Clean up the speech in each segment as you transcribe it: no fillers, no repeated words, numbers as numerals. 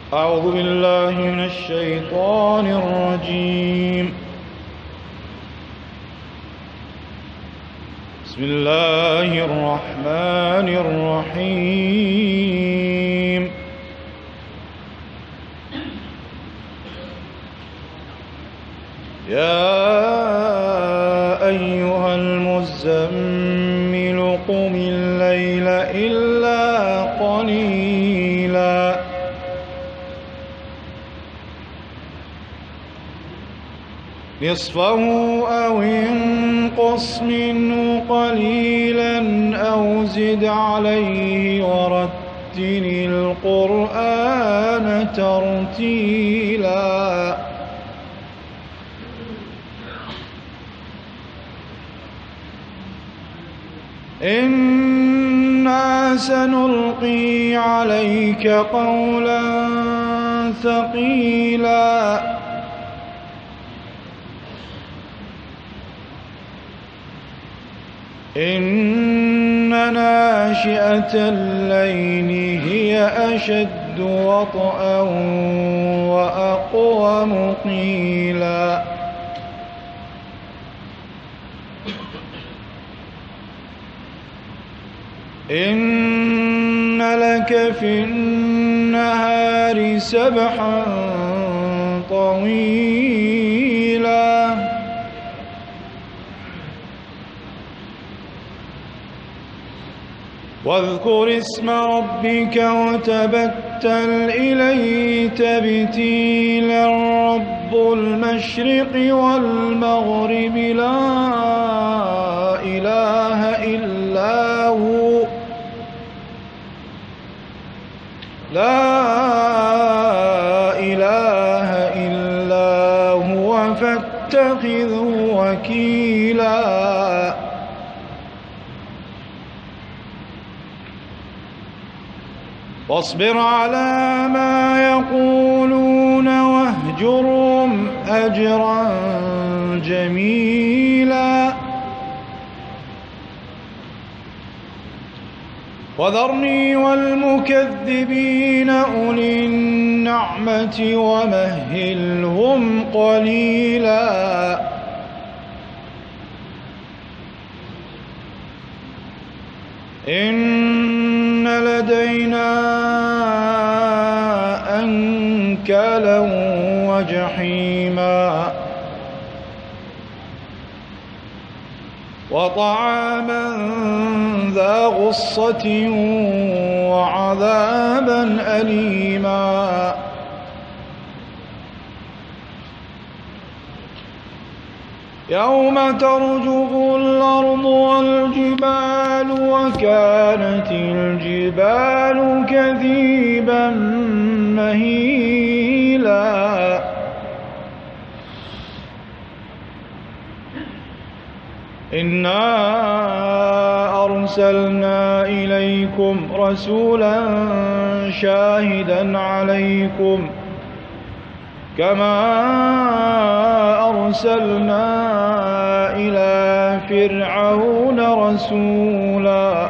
أعوذ بالله من الشيطان الرجيم. بسم الله الرحمن الرحيم. يا أيها المزمل قم الليل إلا قليلا نصفه أو انقص منه قليلا أو زد عليه ورتل القرآن ترتيلا إنا سنلقي عليك قولا ثقيلا إن ناشئة الليل هي أشد وطئا وأقوم قيلا إن لك في النهار سبحا طويلا واذكر اسم ربك وتبتل إليه تبتيلا رب المشرق والمغرب لا إله إلا هو فاتخذه وكيلا واصبر على ما يقولون واهجرهم أجرا جميلا وذرني والمكذبين أولي النعمة ومهلهم قليلا إن لدينا أنكالا وجحيما وطعاما ذا غصة وعذابا أليما يوم ترجف الأرض والجبال وكانت الجبال كثيبا مهيلا إنا أرسلنا إليكم رسولا شاهدا عليكم كما أرسلنا إلى فرعون رسولا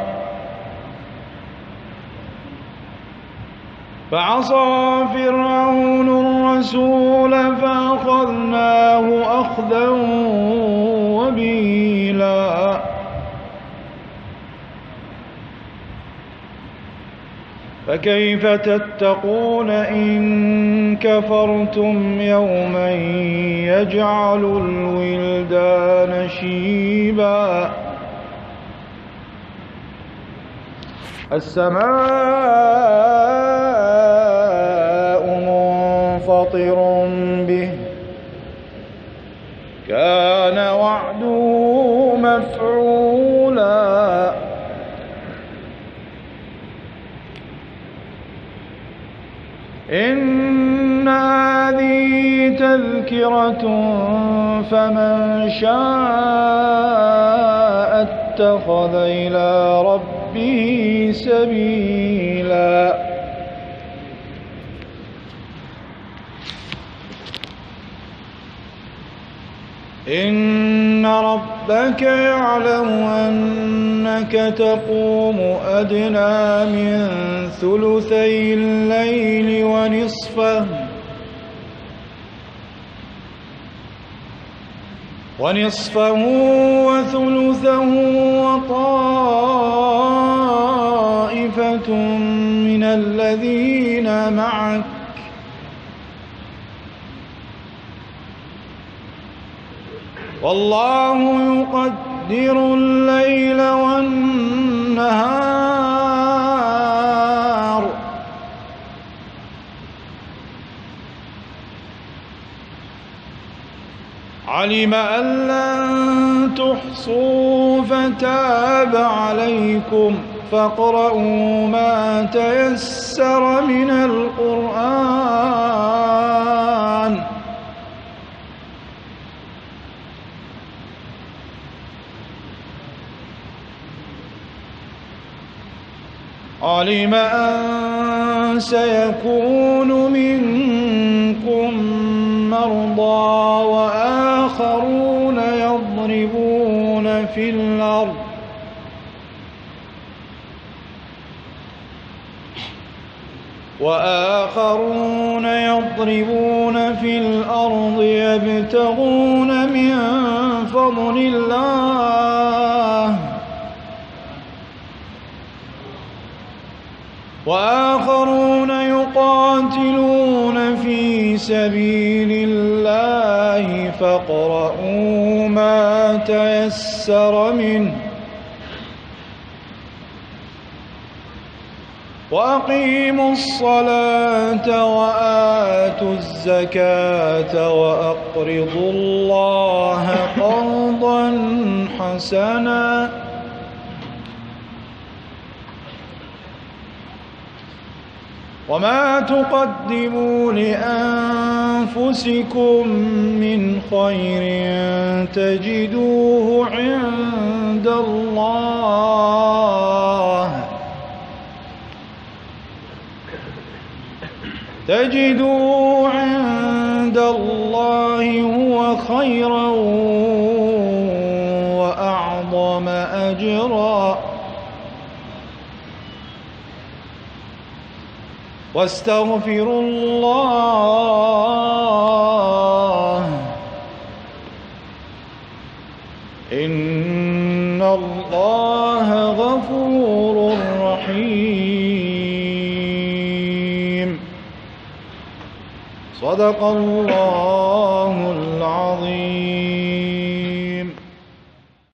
فعصى فرعون الرسول فأخذناه أخذا وبيلا فكيف تتقون إن كفرتم يوما يجعل الولدان شيبا السماء منفطر به كان وعده مفعولا إن هذه تذكرة فمن شاء اتخذ إلى ربه سبيلا إن إن ربك يعلم أنك تقوم أدنى من ثلثي الليل ونصفه وثلثه وطائفة من الذين معك والله يقدر الليل والنهار علم أن لن تحصوا فتاب عليكم فاقرؤوا ما تيسر من القرآن علم أن سيكون منكم مرضى وآخرون يضربون في الأرض يبتغون من فضل الله وآخرون يقاتلون في سبيل الله فاقرؤوا ما تيسر منه وأقيموا الصلاة وآتوا الزكاة وأقرضوا الله قرضا حسنا وما تقدموا لأنفسكم من خير تجدوه عند الله هو خيرا وأعظم أجرا واستغفروا الله إن الله غفور رحيم صدق الله العظيم.